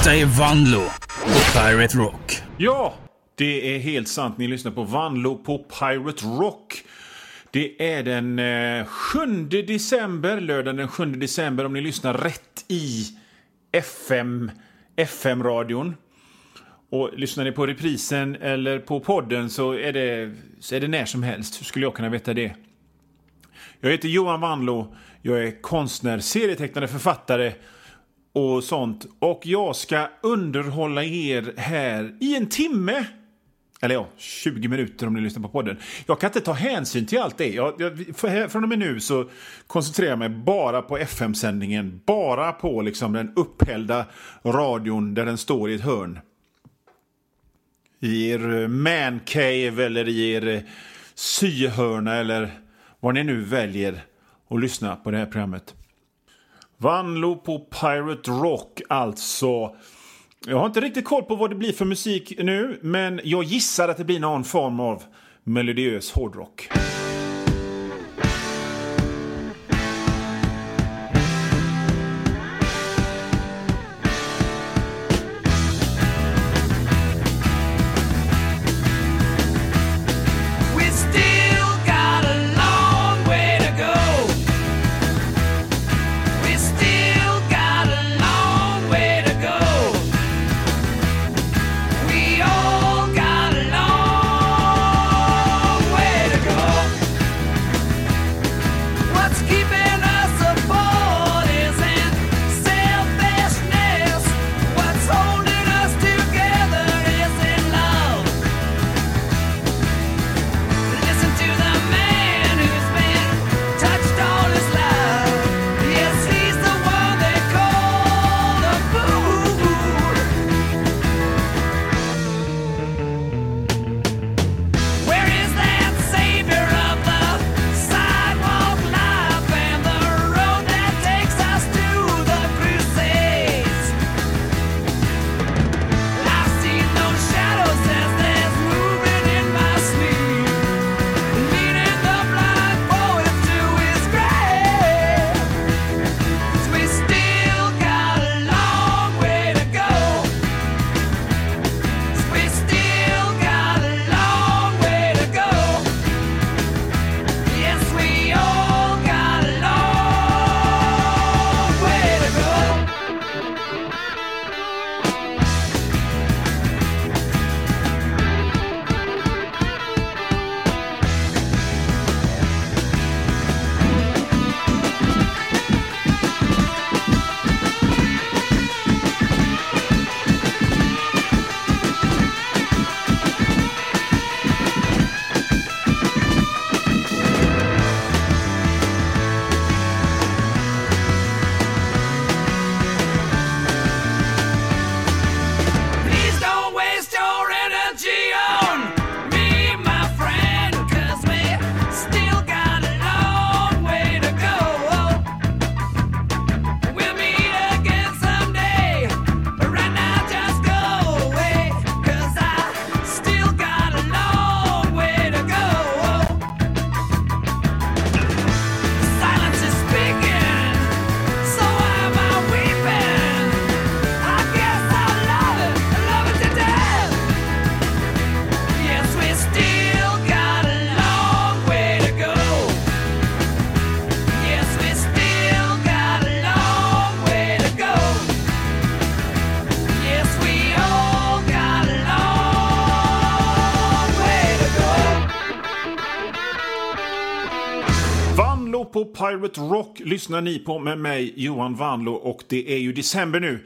Detta är Vanlo på Pirate Rock. Ja, det är helt sant. Ni lyssnar på Vanlo på Pirate Rock. Det är den 7 december, lördagen den 7 december om ni lyssnar rätt i FM-radion. Och lyssnar ni på reprisen eller på podden så är det när som helst. Hur skulle jag kunna veta det? Jag heter Johan Vanlo. Jag är konstnär, serietecknare, författare och sånt. Och jag ska underhålla er här i en timme. Eller ja, 20 minuter om ni lyssnar på podden. Jag kan inte ta hänsyn till allt det. Från och med nu så koncentrerar jag mig bara på FM-sändningen. Bara på liksom den upphällda radion där den står i ett hörn. I er mancave eller i er syhörna eller vad ni nu väljer att lyssna på det här programmet. Vanlo på Pirate Rock alltså. Jag har inte riktigt koll på vad det blir för musik nu, men jag gissar att det blir någon form av melodiös hårdrock. På Pirate Rock lyssnar ni på med mig Johan Vanlo och det är ju december nu.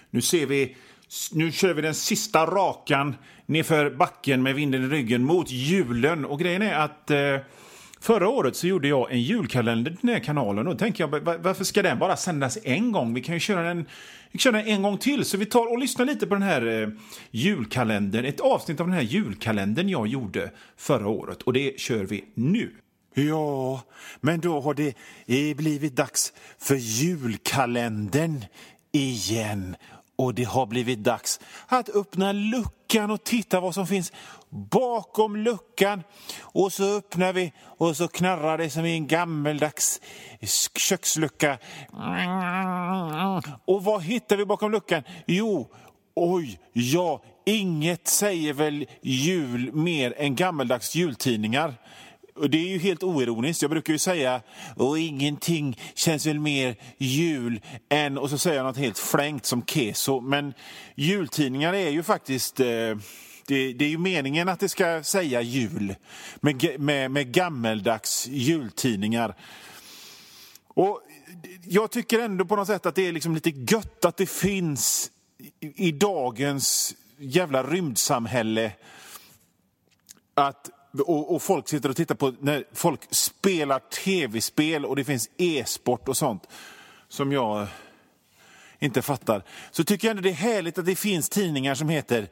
Nu kör vi den sista rakan nerför backen med vinden i ryggen mot julen och grejen är att förra året så gjorde jag en julkalender till den här kanalen och tänker jag varför ska den bara sändas en gång? Vi kan ju köra den en gång till så vi tar och lyssnar lite på den här julkalendern, ett avsnitt av den här julkalendern jag gjorde förra året och det kör vi nu. Ja, men då har det blivit dags för julkalendern igen. Och det har blivit dags att öppna luckan och titta vad som finns bakom luckan. Och så öppnar vi och så knarrar det som i en gammeldags kökslucka. Och vad hittar vi bakom luckan? Jo, Oj, ja, inget säger väl jul mer än gammeldags jultidningar. Och det är ju helt oironiskt. Jag brukar ju säga, och ingenting känns väl mer jul än, och så säger jag något helt flängt som keso. Men jultidningar är ju faktiskt, det är ju meningen att det ska säga jul med gammeldags jultidningar. Och jag tycker ändå på något sätt att det är liksom lite gött att det finns i dagens jävla rymdsamhälle att och folk sitter och tittar på när folk spelar tv-spel och det finns e-sport och sånt som jag inte fattar. Så tycker jag ändå det är härligt att det finns tidningar som heter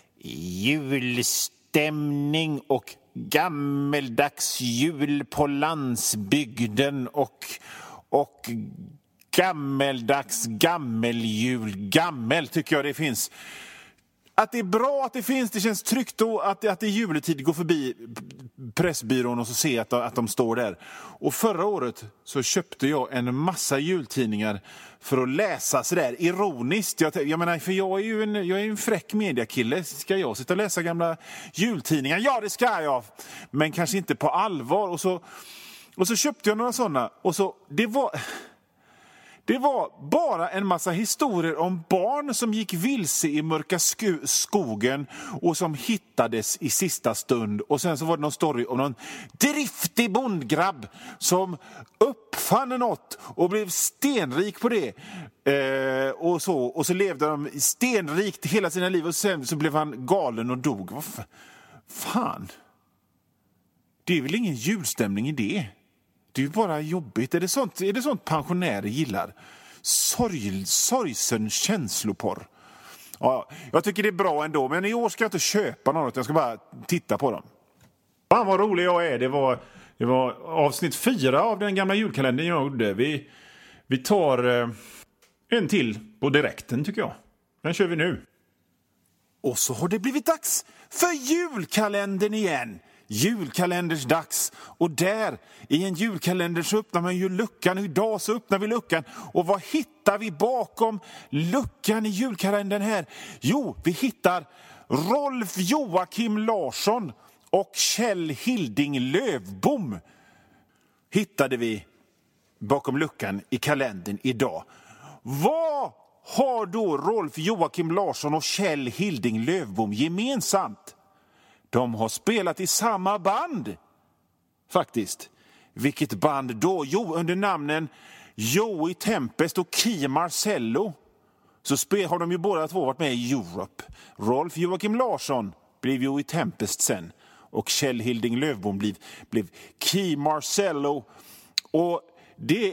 Julstämning och Gammeldags jul på landsbygden och gammeldags gammeljul. Gammel tycker jag det finns. Att det är bra att det finns, det känns tryggt då att det är juletid, går förbi Pressbyrån och så ser jag att de står där. Och förra året så köpte jag en massa jultidningar för att läsa sådär ironiskt. Jag menar, för jag är ju en fräck mediakille. Ska jag sitta och läsa gamla jultidningar? Ja, det ska jag. Men kanske inte på allvar. Och så köpte jag några sådana. Och så, det var bara en massa historier om barn som gick vilse i mörka skogen och som hittades i sista stund. Och sen så var det någon story om någon driftig bondgrabb som uppfann något och blev stenrik på det. Och så levde de stenrikt hela sina liv och sen så blev han galen och dog. Vad fan? Det är väl ingen julstämning i det? Det är ju bara jobbigt. Är det sånt pensionärer gillar? Sorgsen känsloporr. Ja, jag tycker det är bra ändå. Men i år ska jag inte köpa något. Jag ska bara titta på dem. Fan vad rolig jag är. Det var avsnitt 4 av den gamla julkalendern jag gjorde. Vi tar en till på direkten tycker jag. Den kör vi nu. Och så har det blivit dags för julkalendern igen. Julkalenders dags. Och där i en julkalender så öppnar man ju luckan. Och idag så öppnar vi luckan. Och vad hittar vi bakom luckan i julkalendern här? Jo, vi hittar Rolf Joakim Larsson och Kjell Hilding Lövbom. Hittade vi bakom luckan i kalendern idag. Vad har då Rolf Joakim Larsson och Kjell Hilding Lövbom gemensamt? De har spelat i samma band, faktiskt. Vilket band då? Jo, under namnen Joey Tempest och Key Marcello. Så har de ju båda två varit med i Europe. Rolf Joakim Larsson blev Joey Tempest sen. Och Kjell Hilding Lövbom blev Key Marcello. Och det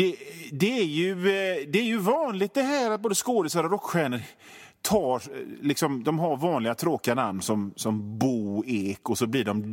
är ju vanligt det här att både skådespelare och rockstjärnor liksom, de har vanliga tråkiga namn som Bo Ek och så blir de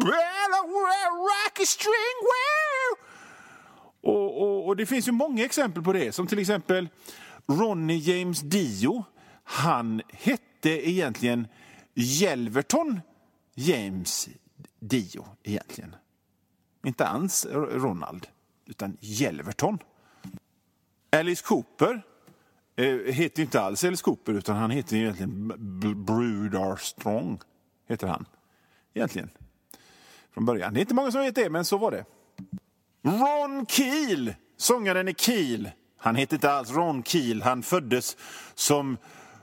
och det finns ju många exempel på det, som till exempel Ronny James Dio. Han hette egentligen Yelverton James Dio egentligen. Inte ens Ronald utan Yelverton. Alice Cooper heter ju inte alls Alice Cooper utan han heter egentligen Brud Armstrong heter han egentligen från början. Det är inte många som vet det, men så var det. Ron Keel, sångaren i Keel. Han heter inte alls Ron Keel, han föddes som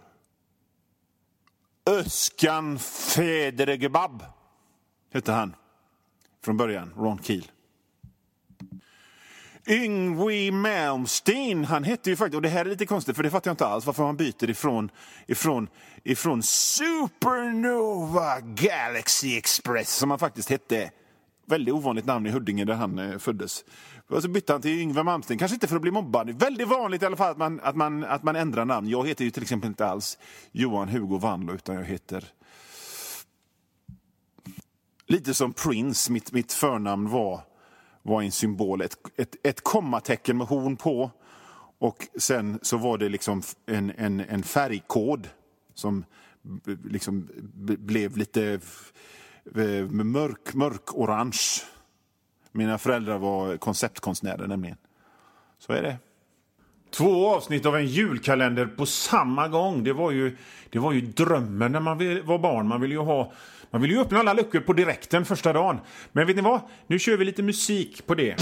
Özcan Federgebab heter han från början, Ron Keel. Yngwie Malmsteen, han hette ju faktiskt, och det här är lite konstigt för det fattar jag inte alls varför han byter ifrån Supernova Galaxy Express som han faktiskt hette. Väldigt ovanligt namn i Huddinge där han föddes. Och så bytte han till Yngwie Malmsteen, kanske inte för att bli mobbad. Väldigt vanligt i alla fall att man ändrar namn. Jag heter ju till exempel inte alls Johan Hugo Vanlo utan jag heter lite som Prince, mitt förnamn var en symbol, ett kommatecken med horn på och sen så var det liksom en färgkod som liksom blev lite mörk orange. Mina föräldrar var konceptkonstnärer nämligen. Så är det. 2 avsnitt av en julkalender på samma gång. Det var ju drömmen när man var barn. Man vill ju öppna alla luckor på direkten första dagen. Men vet ni vad? Nu kör vi lite musik på det.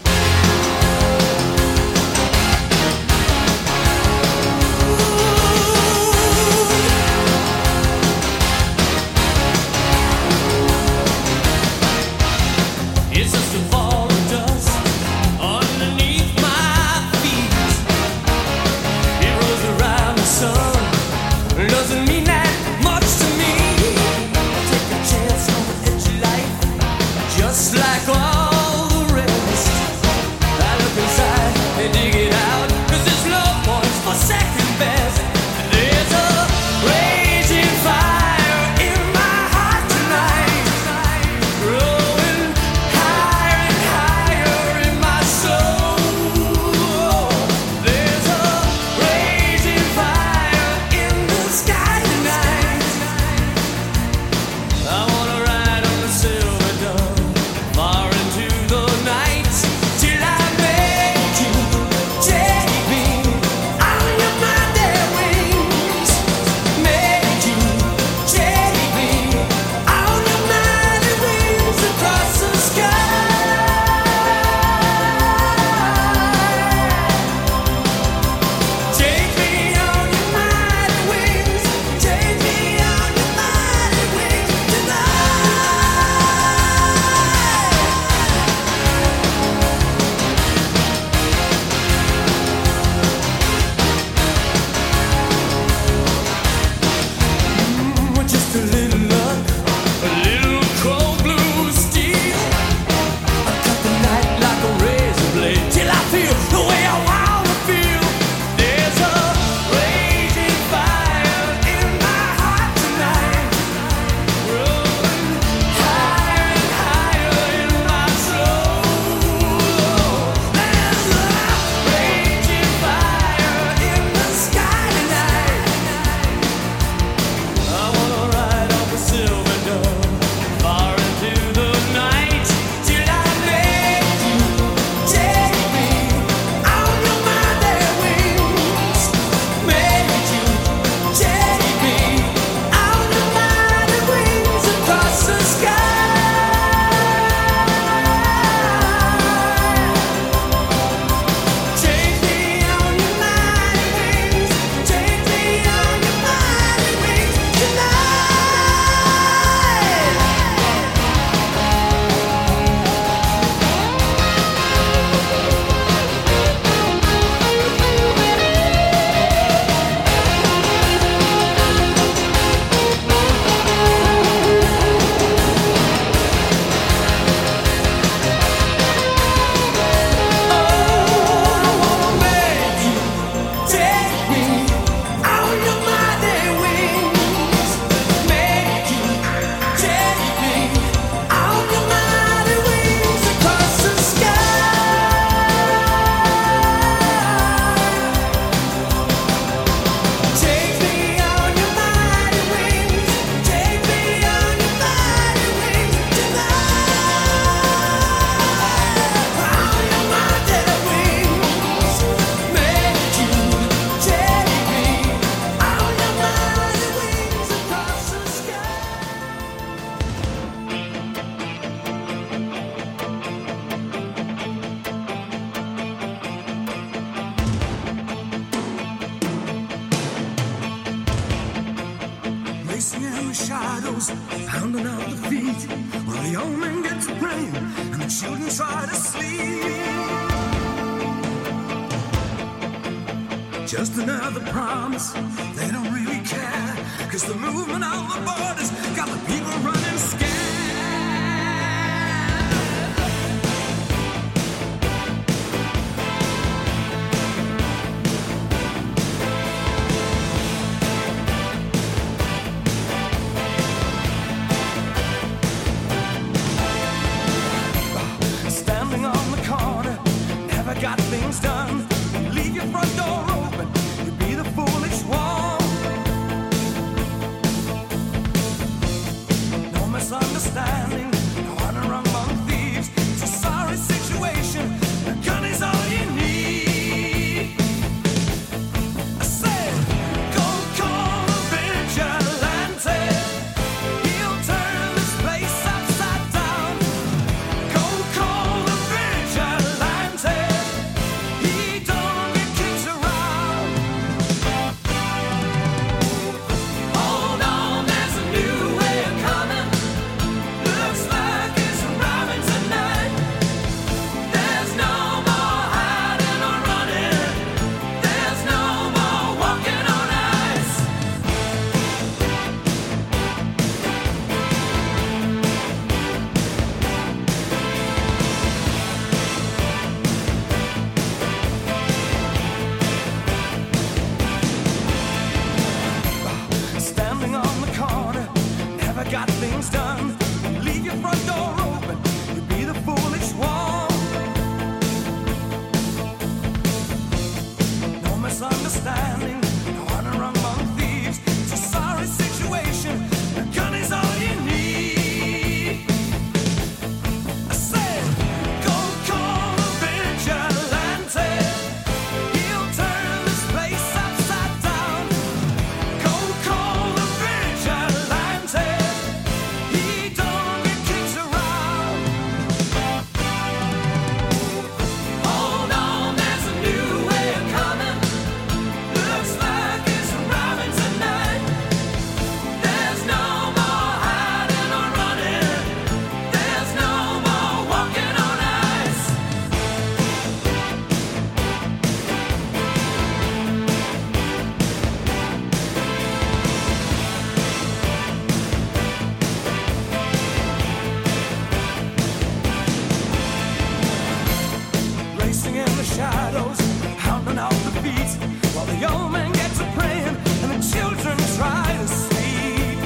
Like all the rest, I look inside and dig it out, 'cause there's no points for second best. There's a raging fire in my heart tonight, growing higher and higher in my soul. There's a raging fire in the sky tonight. I wanna ride on the silver dove far into the night, till I make you take me on your mighty wings. Make you take me on your mighty wings across the sky. Take me on your mighty wings. Take me on your mighty wings tonight. With just a little luck, a little cold blue steel, I cut the night like a razor blade till I feel the way I wanna feel. There's a raging fire in my heart tonight, growing higher and higher in my soul. There's a raging fire in the sky tonight. I wanna ride on the silver dove far into the night, till I make you take me on your mighty wings. Make you take me on your mighty wings across the sky. Take me on your mighty wings. Take me on your mighty wings tonight. Make you take me on your mighty wings. Make you take me on your mighty wings across the sky. Take me on your mighty wings. Take me on your mighty wings tonight. On your mighty wings. Make you take me on your mighty wings across the sky. Racing in the shadows, pounding out the feet, while the old men get to praying and the children try to sleep. Just another promise, they don't really care, 'cause the movement of the borders got the people running scared. Standing on the corner, never got things done. Leave your front door open, you be the foolish one. No shadows, hounding out the beat, while the young men get to praying and the children try to sleep.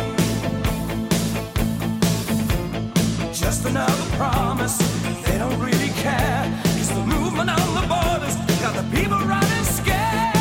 Just another promise, they don't really care, 'cause the movement on the borders got the people running scared.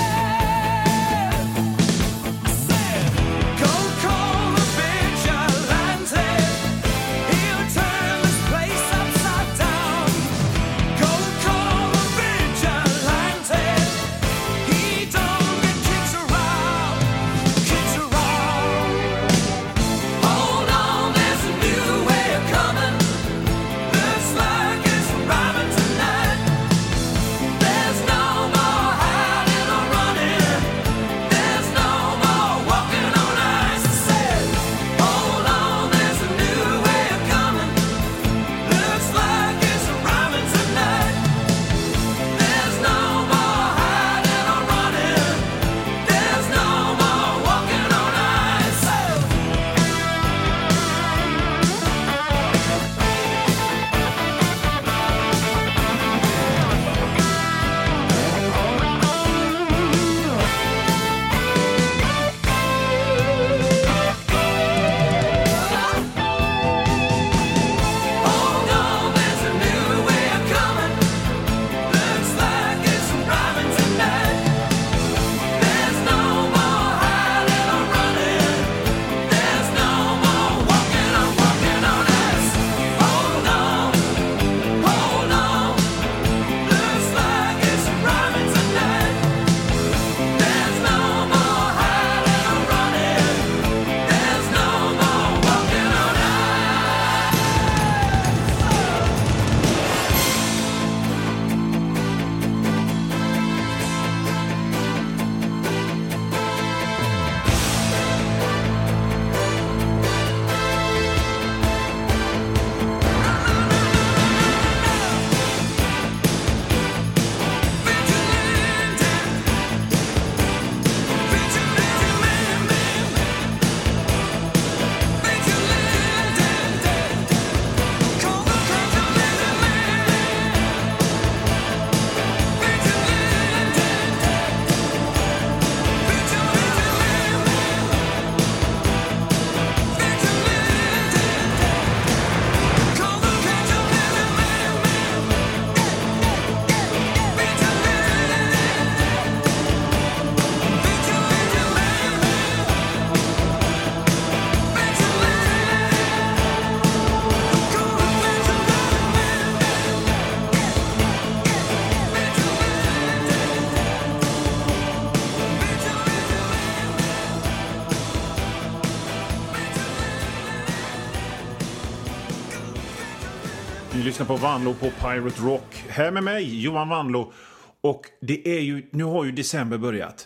Ni lyssnar på Vanlo på Pirate Rock. Här med mig, Johan Vanlo. Och det är ju, nu har ju december börjat.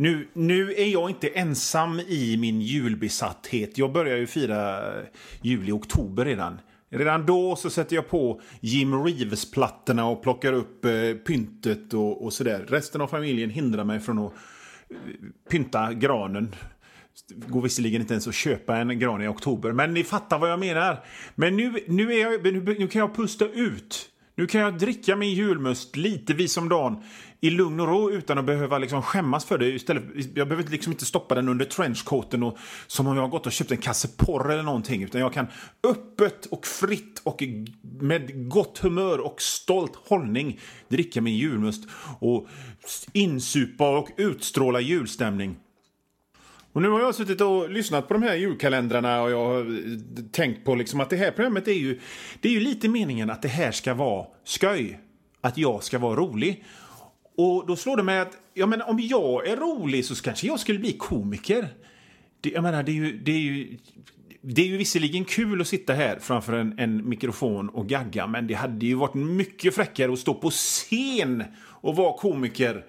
Nu är jag inte ensam i min julbesatthet. Jag börjar ju fira jul i oktober redan. Redan då så sätter jag på Jim Reeves-plattorna och plockar upp pyntet och sådär. Resten av familjen hindrar mig från att pynta granen. Det går visserligen inte ens att köpa en gran i oktober. Men ni fattar vad jag menar. Men nu kan jag pusta ut. Nu kan jag dricka min julmust lite vis om dagen i lugn och ro utan att behöva liksom skämmas för det. Istället, jag behöver liksom inte stoppa den under trenchcoaten och som om jag har gått och köpt en kasse porr eller någonting. Utan jag kan öppet och fritt och med gott humör och stolt hållning dricka min julmust och insupa och utstråla julstämning. Och nu har jag suttit och lyssnat på de här julkalendrarna och jag har tänkt på liksom att det här programmet det är ju lite meningen att det här ska vara skoj. Att jag ska vara rolig. Och då slår det mig att om jag är rolig så kanske jag skulle bli komiker. Det är ju visserligen kul att sitta här framför en mikrofon och gagga, men det hade ju varit mycket fräckare att stå på scen och vara komiker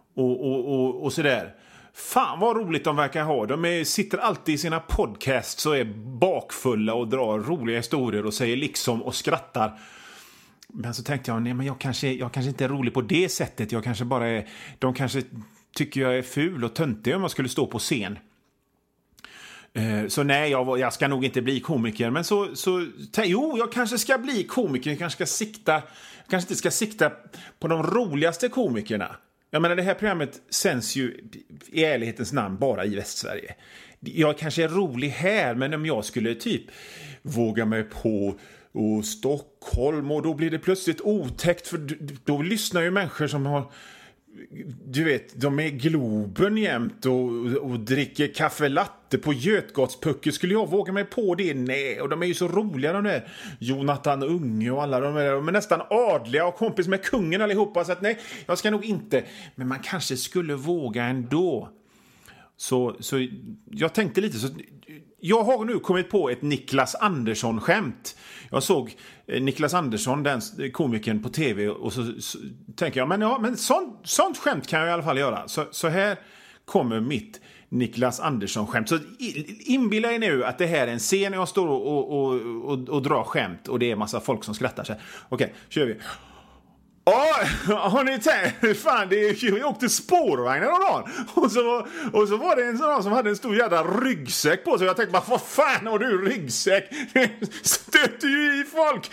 och sådär. Fan vad roligt de verkar ha. De sitter alltid i sina podcasts och är bakfulla och drar roliga historier och säger liksom och skrattar. Men så tänkte jag, nej men jag kanske inte är rolig på det sättet. Jag kanske bara är, de kanske tycker jag är ful och töntig om jag skulle stå på scen. Så nej, jag ska nog inte bli komiker. Men jag kanske ska bli komiker. Jag kanske inte ska sikta på de roligaste komikerna. Jag menar, det här programmet sänds ju i ärlighetens namn bara i Västsverige. Jag kanske är rolig här, men om jag skulle typ våga mig på Stockholm, och då blir det plötsligt otäckt, för då lyssnar ju människor som har, du vet, de är Globen jämt och dricker kaffe latte på Götgatspucke. Skulle jag våga mig på det? Nej, och de är ju så roliga, de där Jonathan Unge och alla de är nästan adliga och kompis med kungen allihopa, så att nej, jag ska nog inte, men man kanske skulle våga ändå. Så jag tänkte lite så. Jag har nu kommit på ett Niklas Andersson-skämt. Jag såg Niklas Andersson, den komikern, på tv, och så tänker jag, men sånt skämt kan jag i alla fall göra. Så här kommer mitt Niklas Andersson-skämt. Så inbilla er nu att det här är en scen jag står och drar skämt, och det är en massa folk som skrattar sig. Okej, kör vi. Har ni tänkt? Fan, jag åkte spårvagn någon dag. Och så var det en sån som hade en stor jävla ryggsäck på sig. Jag tänkte bara, vad fan har du ryggsäck? Stöter ju i folk.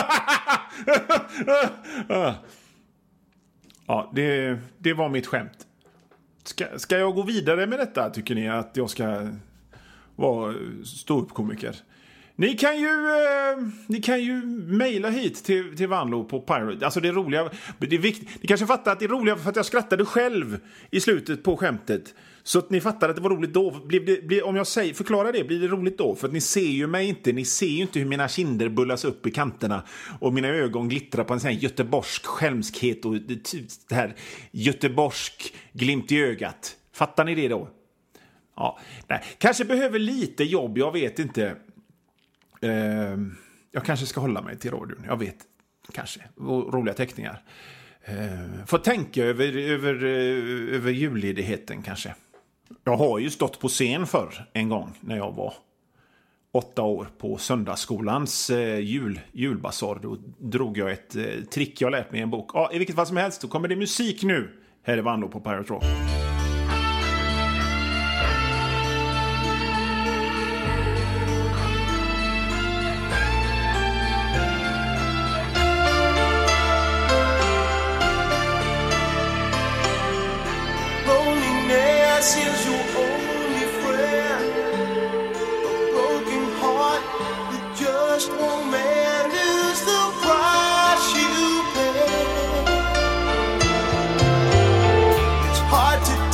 Ja, det var mitt skämt. Ska jag gå vidare med detta? Tycker ni att jag ska vara ståuppkomiker? Ni kan ju mejla hit till Vanlo på Pirate. Alltså det är roliga, det är viktigt. Ni kanske fattar att det är roliga för att jag skrattade själv i slutet på skämtet. Så att ni fattar att det var roligt då. Om jag förklarar det, blir det roligt då? För att ni ser ju mig inte. Ni ser ju inte hur mina kinder bullas upp i kanterna och mina ögon glittrar på en sån här göteborgsk skälmskhet och det här göteborgsk glimt i ögat. Fattar ni det då? Ja, nej. Kanske behöver lite jobb, jag vet inte. Jag kanske ska hålla mig till radion. Jag vet, kanske. Och roliga teckningar. Får tänka över julledigheten kanske. Jag har ju stått på scen för en gång när jag var 8 år på söndagsskolans julbasar. Då drog jag ett trick jag lärt mig i en bok. Ja, i vilket fall som helst, då kommer det musik nu. Här är Vanlo på Pirate Rock. Is your only friend, a broken heart that just won't mend is the price you pay. It's hard to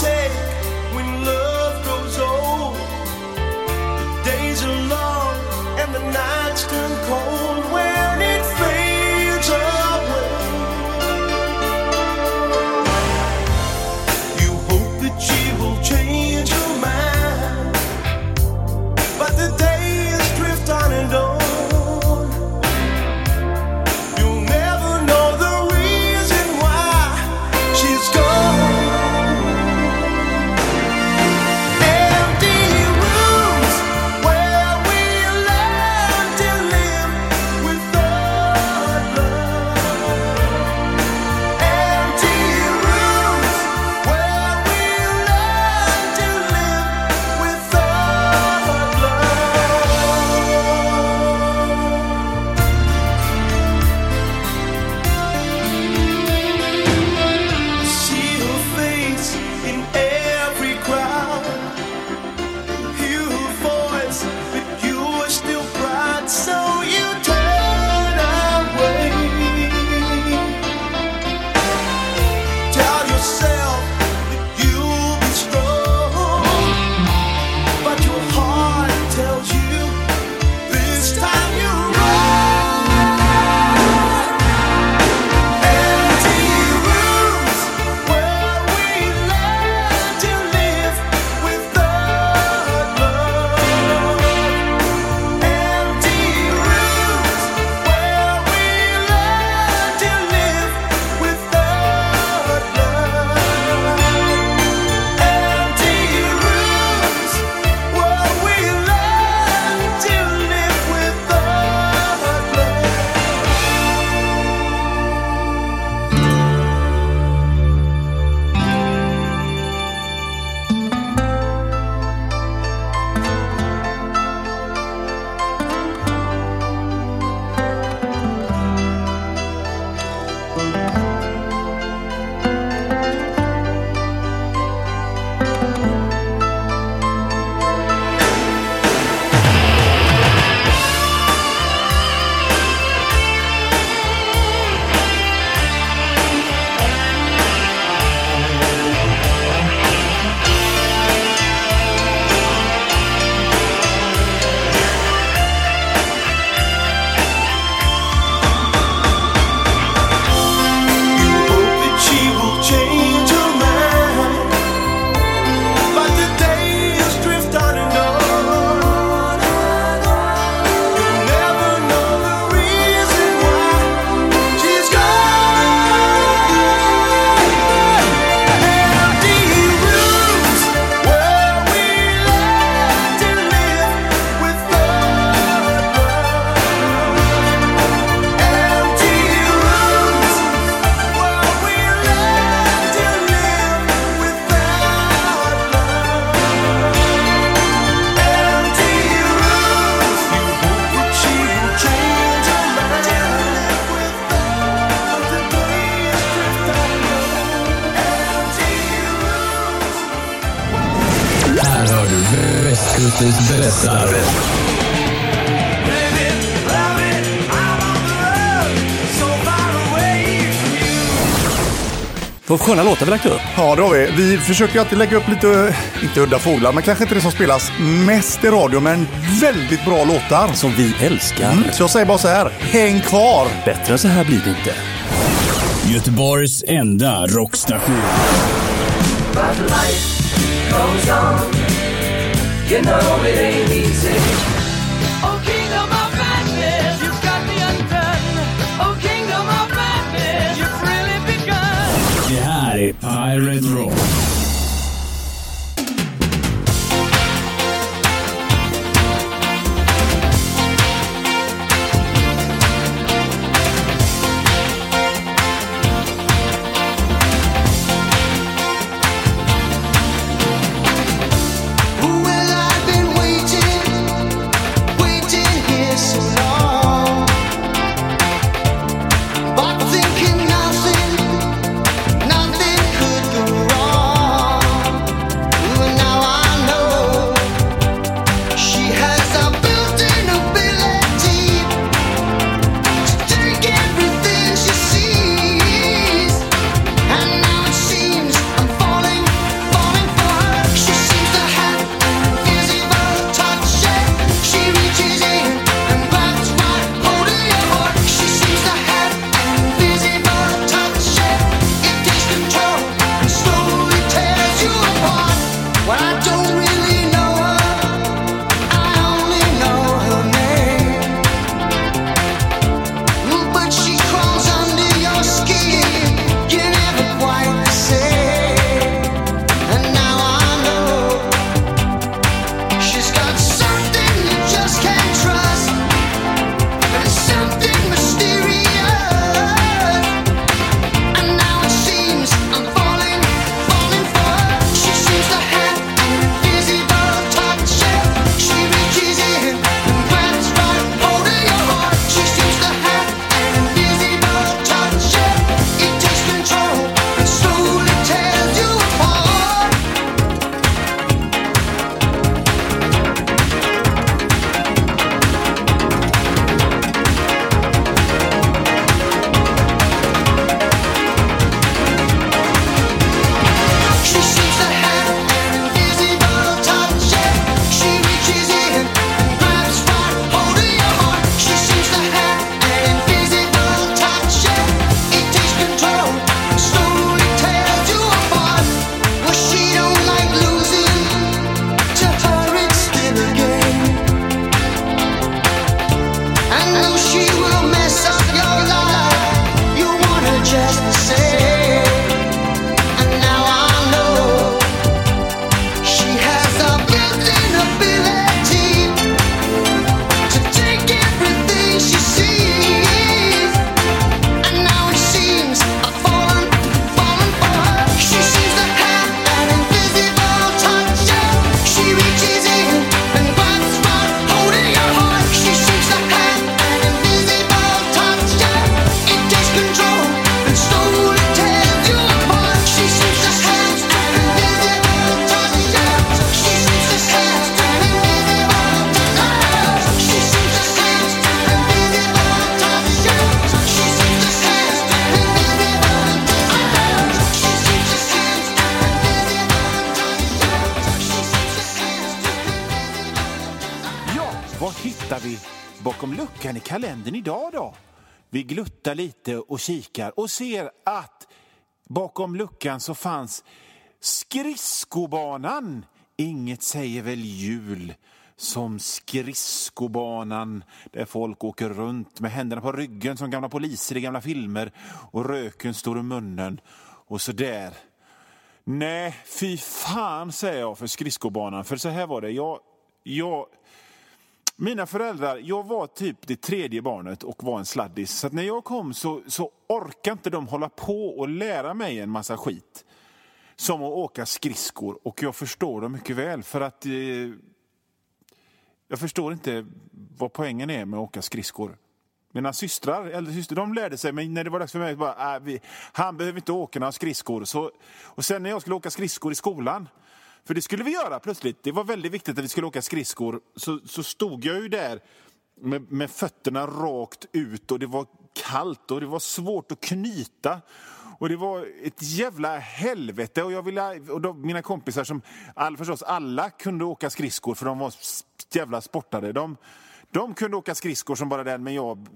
Västkustis bästa. Vad sköna låtar vi lagt upp. Ja, det har vi. Vi försöker alltid lägga upp lite, inte udda fåglar, men kanske inte det som spelas mest i radio, men väldigt bra låtar. Som vi älskar. Så jag säger bara så här, häng kvar! Bättre än så här blir det inte. Göteborgs enda rockstation. But life goes on. You know it ain't easy. Oh, kingdom of madness, you've got me undone. Oh, kingdom of madness, you've really begun. Det här är Pirate Rock. bakom luckan i kalendern idag då? Vi gluttar lite och kikar och ser att bakom luckan så fanns skridskobanan. Inget säger väl jul som skridskobanan där folk åker runt med händerna på ryggen som gamla poliser i gamla filmer och röken står i munnen och så där. Nej, fy fan säger jag för skridskobanan, för så här var det. Mina föräldrar, jag var typ det tredje barnet och var en sladdis. Så att när jag kom så orkade inte de hålla på och lära mig en massa skit. Som att åka skridskor. Och jag förstår det mycket väl. För att jag förstår inte vad poängen är med att åka skridskor. Mina systrar, äldre syster, de lärde sig. Men när det var dags för mig bara, han behöver inte åka några skridskor. Och sen när jag skulle åka skridskor i skolan För det skulle vi göra plötsligt. Det var väldigt viktigt att vi skulle åka skridskor. Så stod jag ju där med fötterna rakt ut och det var kallt och det var svårt att knyta. Och det var ett jävla helvete. Och mina kompisar som förstås alla kunde åka skridskor för de var jävla sportare. De kunde åka skridskor som bara den, men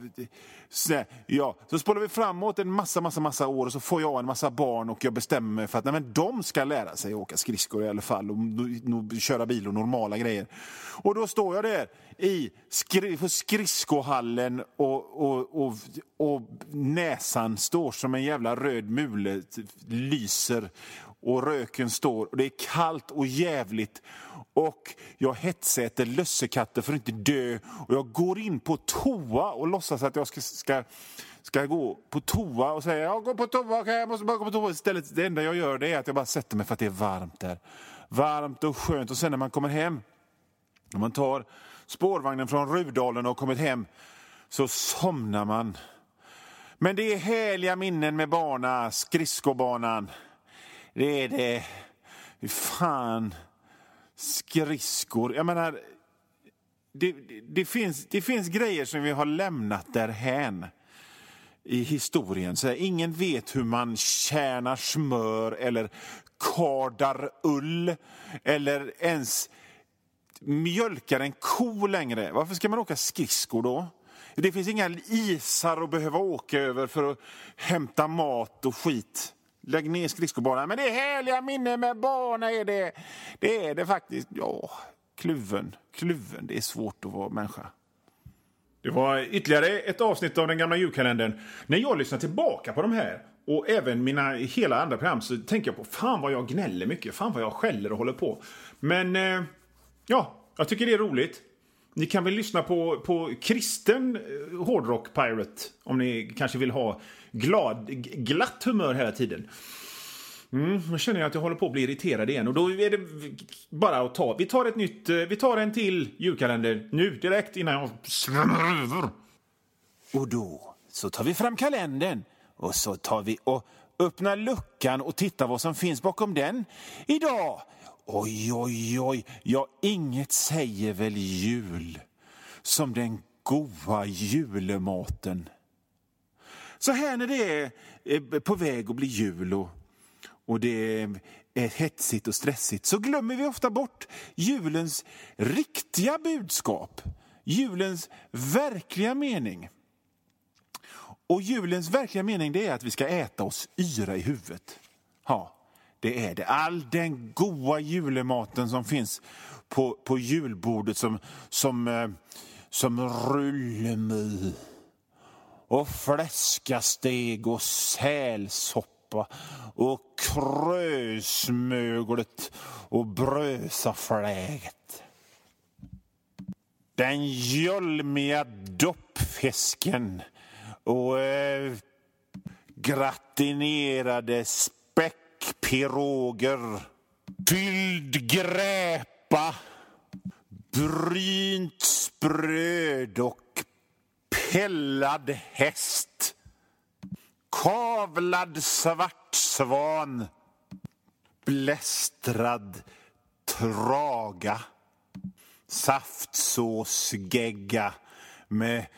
så spolar vi framåt en massa år och så får jag en massa barn och jag bestämmer mig för att de ska lära sig åka skridskor i alla fall och köra bil och normala grejer. Och då står jag där på skridskohallen och näsan står som en jävla röd mule, lyser och röken står och det är kallt och jävligt. Och jag hetsäter lössekatter för att inte dö. Och jag går in på toa och låtsas att jag ska gå på toa och säga jag går på toa, okay, jag måste bara gå på toa. Istället, det enda jag gör det är att jag bara sätter mig för att det är varmt där. Varmt och skönt. Och sen när man kommer hem, när man tar spårvagnen från Rudalen och kommit hem, så somnar man. Men det är härliga minnen med skridskobanan. Det är det. Fan... skridskor. Jag menar, det finns grejer som vi har lämnat därhän i historien. Så ingen vet hur man kärnar smör eller kardar ull eller ens mjölkar en ko längre. Varför ska man åka skridskor då? Det finns inga isar att behöva åka över för att hämta mat och skit. Lägg ner skridskobanan. Men det är härliga minnen med barnen är det. Det är det faktiskt. Ja, kluven. Det är svårt att vara människa. Det var ytterligare ett avsnitt av den gamla julkalendern. När jag lyssnar tillbaka på de här och även mina hela andra program så tänker jag på fan vad jag gnäller mycket. Fan vad jag skäller och håller på. Men jag tycker det är roligt. Ni kan väl lyssna på kristen hårdrock pirate om ni kanske vill ha glatt humör hela tiden. Nu känner jag att jag håller på att bli irriterad igen. Och då är det bara att ta. Vi tar en till julkalender nu direkt innan jag svämmar över. Och då så tar vi fram kalendern. Och så tar vi och öppnar luckan och tittar vad som finns bakom den idag. Oj. Ja, inget säger väl jul som den goda julematen. Så här när det är på väg att bli jul och det är hetsigt och stressigt så glömmer vi ofta bort julens riktiga budskap. Julens verkliga mening. Och julens verkliga mening det är att vi ska äta oss yra i huvudet. Ja, det är det. All den goda julematen som finns på julbordet som rullemy och fläskasteg och sälsoppa och krösmöglet och brösafläget. Den jolmiga doppfisken och gratinerade späckpiroger, fylld gräpa, brynt spröd och pellad häst, kavlad svartsvan, blästrad traga, saftsåsgegga med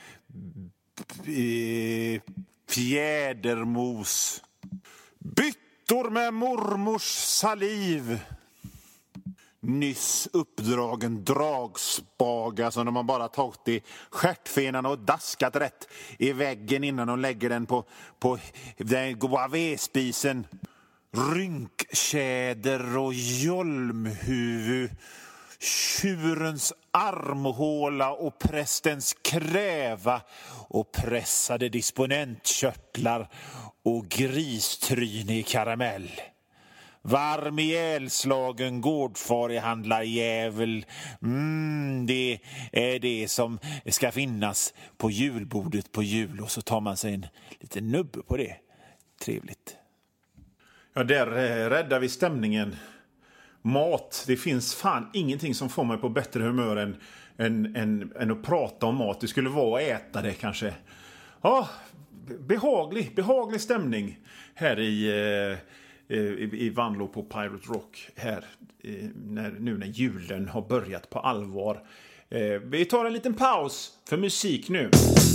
fjädermos, byttor med mormors saliv, nyss uppdragen dragspaga som de har bara tagit i stjärtfenan och daskat rätt i väggen innan de lägger den på den goda vedspisen, rynktjäder och jolmhuvud, tjurens armhåla och prästens kräva och pressade disponentkörtlar och gristryne i karamell. Varm ihjälslagen gårdfarihandlarjävel. Det är det som ska finnas på julbordet på jul. Och så tar man sig en liten nubbe på det. Trevligt. Ja, där räddar vi stämningen. Mat, det finns fan ingenting som får mig på bättre humör än att prata om mat. Det skulle vara att äta det kanske. Ja, behaglig stämning här i Vanlo på Pirate Rock här när julen har börjat på allvar. Vi tar en liten paus för musik nu.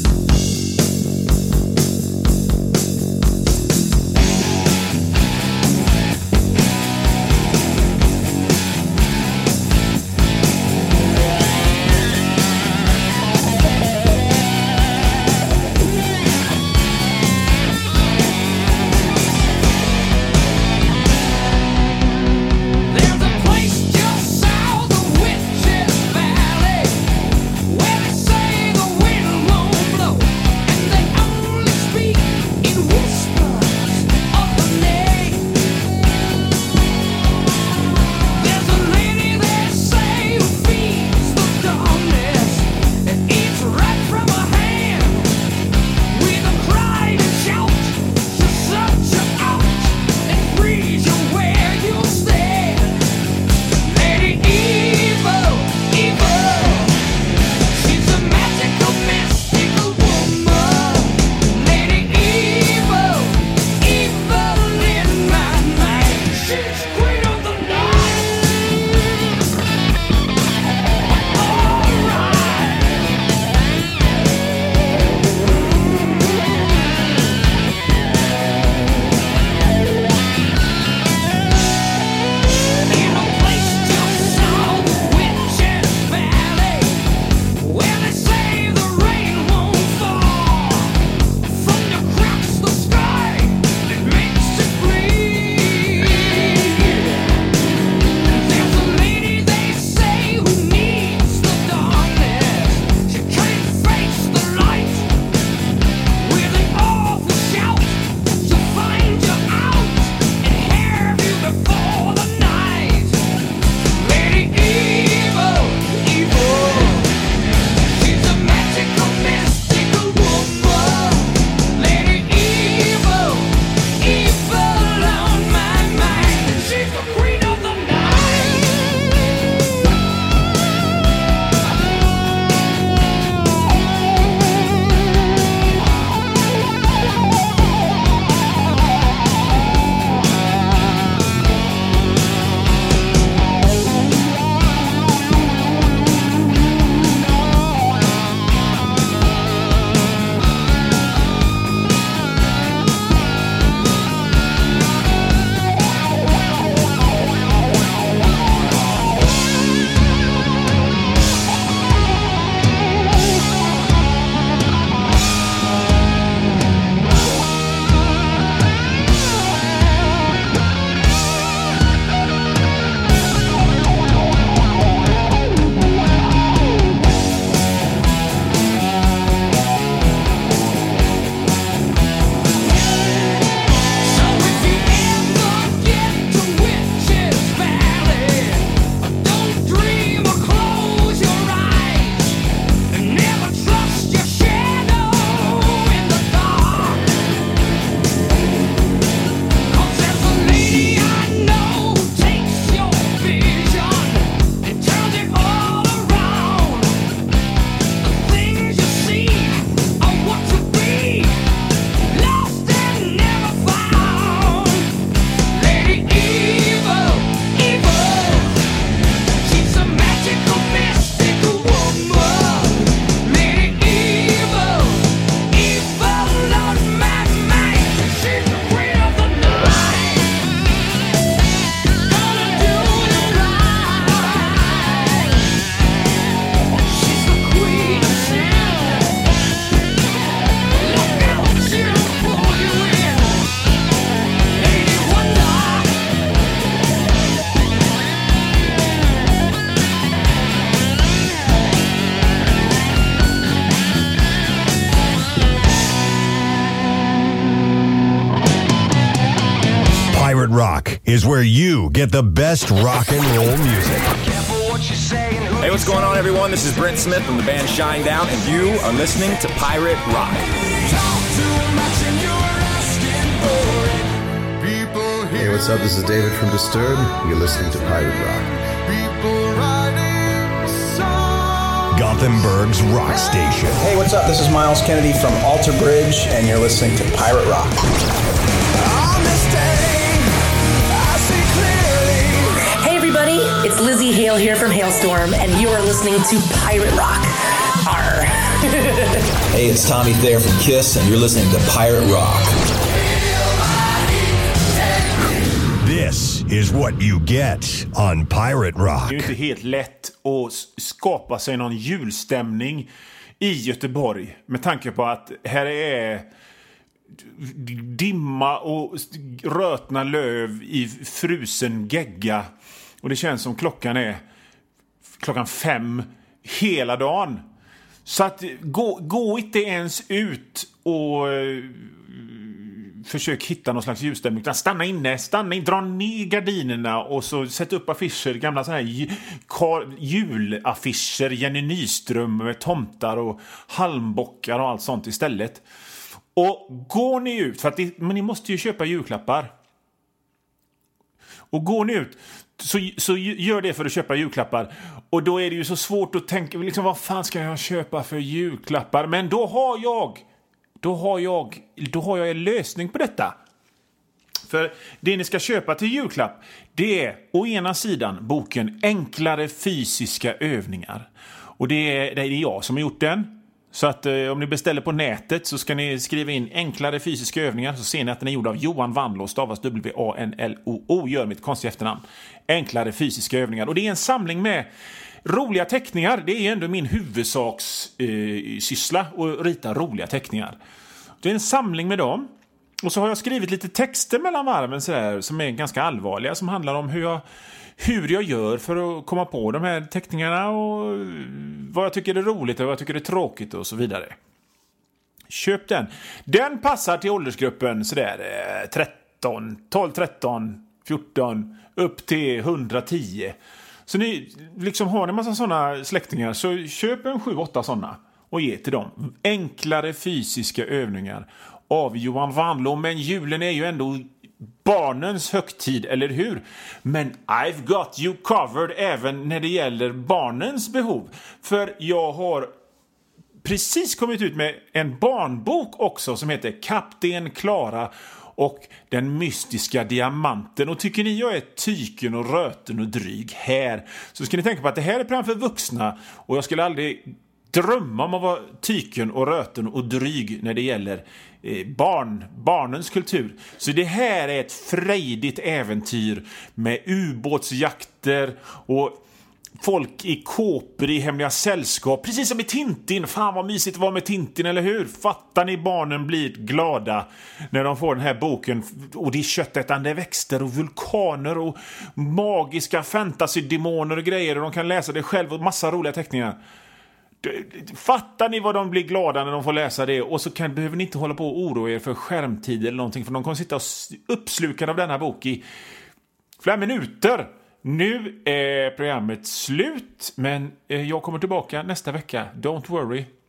Rock is where you get the best rock and roll music. Hey, what's going on, everyone? This is Brent Smith from the band Shinedown, and you are listening to Pirate Rock. Hey, what's up? This is David from Disturbed. You're listening to Pirate Rock. Gothenburg's rock station. Hey, what's up? This is Miles Kennedy from Alter Bridge, and you're listening to Pirate Rock. Gail here from Hailstorm, and you are listening to Pirate Rock. Arr. Hey, it's Tommy Thayer from Kiss, and you're listening to Pirate Rock. This is what you get on Pirate Rock. Det är inte helt lätt att skapa sig någon julstämning i Göteborg med tanke på att här är dimma och rötna löv i frusen gegga, och det känns som klockan är 5 hela dagen. Så att gå inte ens ut och försök hitta någon slags ljusstämning, utan stanna inne, dra ner gardinerna och så sätt upp affischer, gamla såna här julaffischer, Jenny Nyström med tomtar och halmbockar och allt sånt istället. Och går ni ut, för att men ni måste ju köpa julklappar. Och går ni ut så gör det för att köpa julklappar. Och då är det ju så svårt att tänka liksom, vad fan ska jag köpa för julklappar? Men då har jag en lösning på detta. För det ni ska köpa till julklapp, det är å ena sidan boken Enklare fysiska övningar. Och det är jag som har gjort den. Så att om ni beställer på nätet så ska ni skriva in enklare fysiska övningar, så ser ni att den är gjord av Johan Vanlo, stavas W-A-N-L-O-O, gör mitt konstiga efternamn. Enklare fysiska övningar. Och det är en samling med roliga teckningar. Det är ändå min huvudsakssyssla att rita roliga teckningar. Det är en samling med dem. Och så har jag skrivit lite texter mellan varven så där, som är ganska allvarliga, som handlar om hur jag gör för att komma på de här teckningarna och vad jag tycker är roligt och vad jag tycker är tråkigt och så vidare. Köp den. Den passar till åldersgruppen sådär 12, 13, 14 upp till 110. Så ni liksom har en massa sådana släktingar, så köp en 7-8 sådana och ge till dem. Enklare fysiska övningar av Johan Vanlo. Men julen är ju ändå barnens högtid, eller hur? Men I've got you covered även när det gäller barnens behov. För jag har precis kommit ut med en barnbok också som heter Kapten Klara och den mystiska diamanten. Och tycker ni jag är tyken och röten och dryg här, så ska ni tänka på att det här är program för vuxna, och jag skulle aldrig drömma om att vara tyken och röten och dryg när det gäller barnens kultur. Så det här är ett frejdigt äventyr med ubåtsjakter och folk i kåpor i hemliga sällskap, precis som i Tintin. Fan vad mysigt det var med Tintin, eller hur? Fattar ni, barnen blir glada när de får den här boken. Och det är köttätande växter och vulkaner och magiska fantasy-demoner och grejer, och de kan läsa det själv och massa roliga teckningar. Fattar ni vad de blir glada när de får läsa det? Och så behöver ni inte hålla på och oroa er för skärmtid eller någonting, för de kommer sitta uppslukade av denna bok i flera minuter. Nu är programmet slut, men jag kommer tillbaka nästa vecka. Don't worry.